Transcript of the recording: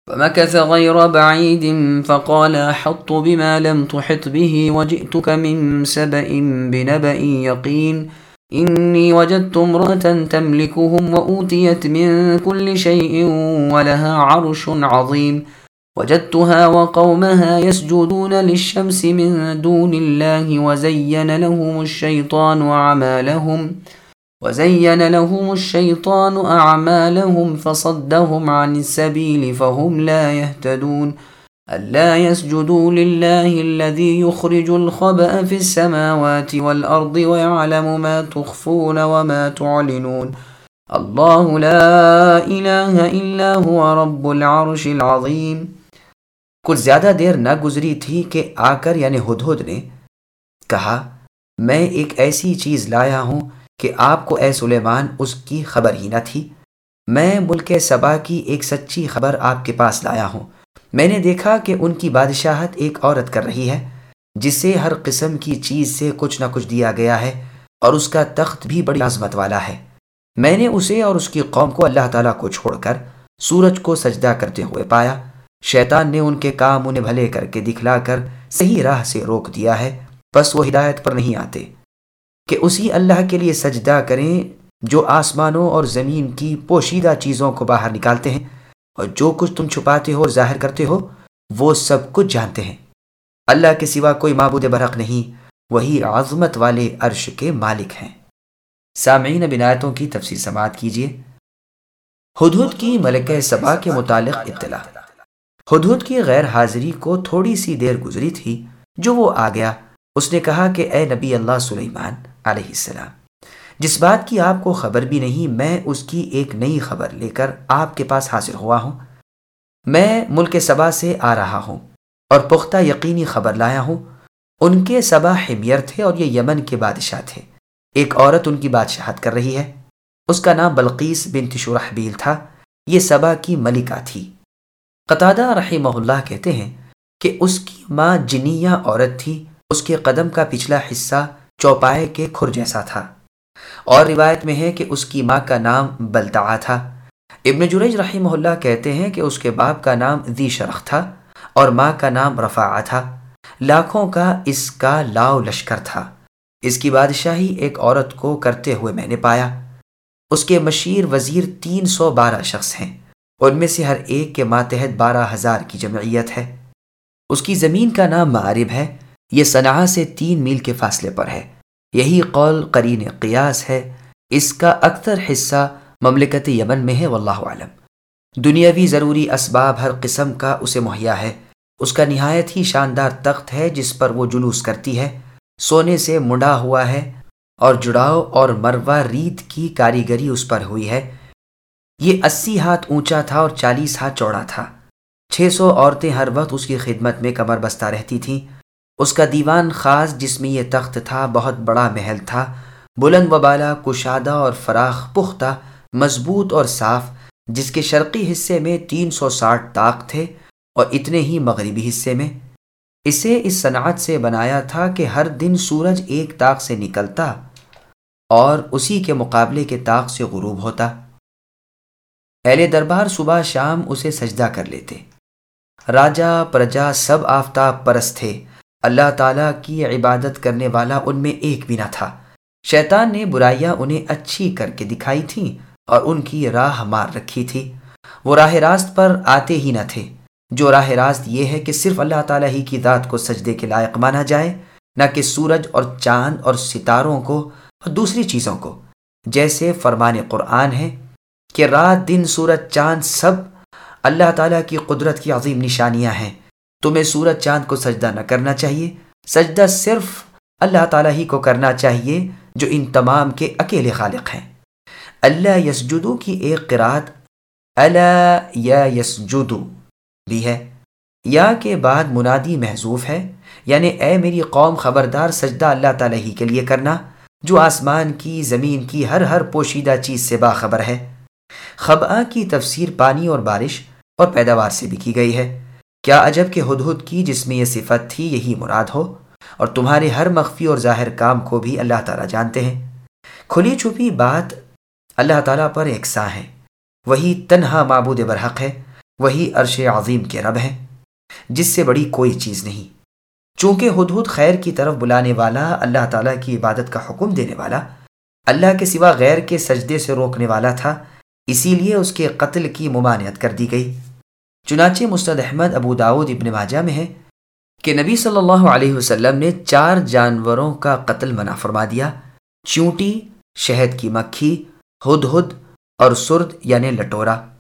فمكث غير بعيد فقال أحطت بما لم تحط به وجئتك من سبأ بنبأ يقين إني وجدت امرأة تملكهم وأوتيت من كل شيء ولها عرش عظيم وجدتها وقومها يسجدون للشمس من دون الله وزين لهم الشيطان أعمالهم فصدهم عن السبيل فهم لا يهتدون ألا يسجدوا لله الذي يخرج الخبأ في السماوات والأرض ويعلم ما تخفون وما تعلنون الله لا إله إلا هو رب العرش العظيم۔ کچھ زیادہ دیر نہ گزری تھی کہ آ کر یعنی ہدہد نے کہا، میں ایک ایسی چیز لایا ہوں کہ آپ کو اے سلیمان اس کی خبر ہی نہ تھی۔ میں ملک سبا کی ایک سچی خبر آپ کے پاس لایا ہوں۔ میں نے دیکھا کہ ان کی بادشاہت ایک عورت کر رہی ہے جسے ہر قسم کی چیز سے کچھ نہ کچھ دیا گیا ہے اور اس کا تخت بھی بڑی عظمت والا ہے۔ میں نے اسے اور اس کی قوم کو اللہ تعالیٰ کو چھوڑ کر سورج کو سجدہ کرتے ہوئے پایا۔ شیطان نے ان کے کام انہیں بھلے کر کے دکھلا کر صحیح راہ سے روک دیا ہے، بس وہ ہدایت پر نہیں آتے کہ اسی اللہ کے لیے سجدہ کریں جو آسمانوں اور زمین کی پوشیدہ چیزوں کو باہر نکالتے ہیں، اور جو کچھ تم چھپاتے ہو اور ظاہر کرتے ہو وہ سب کچھ جانتے ہیں۔ اللہ کے سوا کوئی معبود برحق نہیں، وہی عظمت والے عرش کے مالک ہیں۔ سامعین، اب آیتوں کی تفسیر سماعت کیجیے۔ ہدہد کی ملکہ سبا کے متعلق اطلاع۔ ہدہد کی غیر حاضری کو تھوڑی سی دیر گزری تھی جو وہ آ گیا۔ اس نے کہا کہ اے نبی اللہ سلیمان علیہ السلام، جس بات کی آپ کو خبر بھی نہیں، میں اس کی ایک نئی خبر لے کر آپ کے پاس حاضر ہوا ہوں۔ میں ملک سبا سے آ رہا ہوں اور پختہ یقینی خبر لایا ہوں۔ ان کے سبا حمیر تھے اور یہ یمن کے بادشاہ تھے۔ ایک عورت ان کی بادشاہت کر رہی ہے، اس کا نام بلقیس بنت شرحبیل تھا۔ یہ سبا کی ملکہ تھی۔ قتادہ رحمہ اللہ کہتے ہیں کہ اس کی ماں جنیہ عورت تھی، اس کے قدم کا پچھلا حصہ چوپائے کے کھر جیسا تھا، اور روایت میں ہے کہ اس کی ماں کا نام بلتعہ تھا۔ ابن جریج رحمہ اللہ کہتے ہیں کہ اس کے باپ کا نام ذی شرخ تھا اور ماں کا نام رفاعہ تھا۔ لاکھوں کا اس کا لاؤ لشکر تھا۔ اس کی بادشاہی ایک عورت کو کرتے ہوئے میں نے پایا۔ اس کے مشیر وزیر 312 شخص ہیں، ان میں سے ہر ایک کے ماتحت 12,000 کی جمعیت ہے۔ اس کی زمین کا نام معارب ہے، یہ صنعاء سے 3 میل کے فاصلے پر ہے۔ یہی قول قرین قیاس ہے۔ اس کا اکثر حصہ مملکت یمن میں ہے، واللہ اعلم۔ دنیاوی ضروری اسباب ہر قسم کا اسے مہیا ہے۔ اس کا نہایت ہی شاندار تخت ہے جس پر وہ جلوس کرتی ہے، سونے سے منڈا ہوا ہے اور جڑاؤ اور مروہ ریت کی کاریگری اس پر ہوئی ہے۔ یہ 80 ہاتھ اونچا تھا اور 40 ہاتھ چوڑا تھا۔ 600 عورتیں ہر وقت اس کی خدمت میں کمر بستہ رہتی تھیں۔ اس کا دیوان خاص جس میں یہ تخت تھا بہت بڑا محل تھا، بلند و بالا، کشادہ اور فراخ، پختہ، مضبوط اور صاف، جس کے شرقی حصے میں 360 طاق تھے اور اتنے ہی مغربی حصے میں۔ اسے اس صنعت سے بنایا تھا کہ ہر دن سورج ایک طاق سے نکلتا اور اسی کے مقابلے کے طاق سے غروب ہوتا۔ اہل دربار صبح شام اسے سجدہ کر لیتے۔ راجا پرجا سب آفتاب پرست تھے۔ اللہ تعالیٰ کی عبادت کرنے والا ان میں ایک بھی نہ تھا۔ شیطان نے برائیاں انہیں اچھی کر کے دکھائی تھیں اور ان کی راہ مار رکھی تھی۔ وہ راہ راست پر آتے ہی نہ تھے۔ جو راہ راست یہ ہے کہ صرف اللہ تعالیٰ ہی کی ذات کو سجدے کے لائق مانا جائے، نہ کہ سورج اور چاند اور ستاروں کو اور دوسری چیزوں کو، جیسے فرمان قرآن ہے کہ رات دن سورج چاند سب اللہ تعالیٰ کی قدرت کی عظیم نشانیاں ہیں۔ تمہیں سورج چاند کو سجدہ نہ کرنا چاہیے، سجدہ صرف اللہ تعالیٰ ہی کو کرنا چاہیے جو ان تمام کے اکیلے خالق ہیں۔ اللہ یسجدو کی ایک قرات الا یا یسجدو بھی ہے، یا کے بعد منادی محذوف ہے، یعنی اے میری قوم خبردار سجدہ اللہ تعالیٰ ہی کے لیے کرنا جو آسمان کی، زمین کی، ہر پوشیدہ چیز سے باخبر ہے۔ خبأ کی تفسیر پانی اور بارش اور پیداوار سے بھی کی گئی ہے۔ کیا عجب کہ ہدہد کی جس میں یہ صفت تھی یہی مراد ہو، اور تمہارے ہر مخفی اور ظاہر کام کو بھی اللہ تعالیٰ جانتے ہیں۔ کھلی چھپی بات اللہ تعالیٰ پر یکساں ہے، وہی تنہا معبود برحق ہے۔ وہی عرش عظیم کے رب ہیں، جس سے بڑی کوئی چیز نہیں۔ چونکہ ہدہد خیر کی طرف بلانے والا، اللہ تعالیٰ کی عبادت کا حکم دینے والا، اللہ کے سوا غیر کے سجدے سے روکنے والا تھا، اسی لیے اس کے قتل کی ممانعت کر دی گئی۔ چنانچہ مسند احمد، ابو داؤد، ابن ماجہ میں ہے کہ نبی صلی اللہ علیہ وسلم نے 4 جانوروں کا قتل منع فرما دیا: چیونٹی، شہد کی مکھی، ہدہد اور سرد یعنی لٹورا۔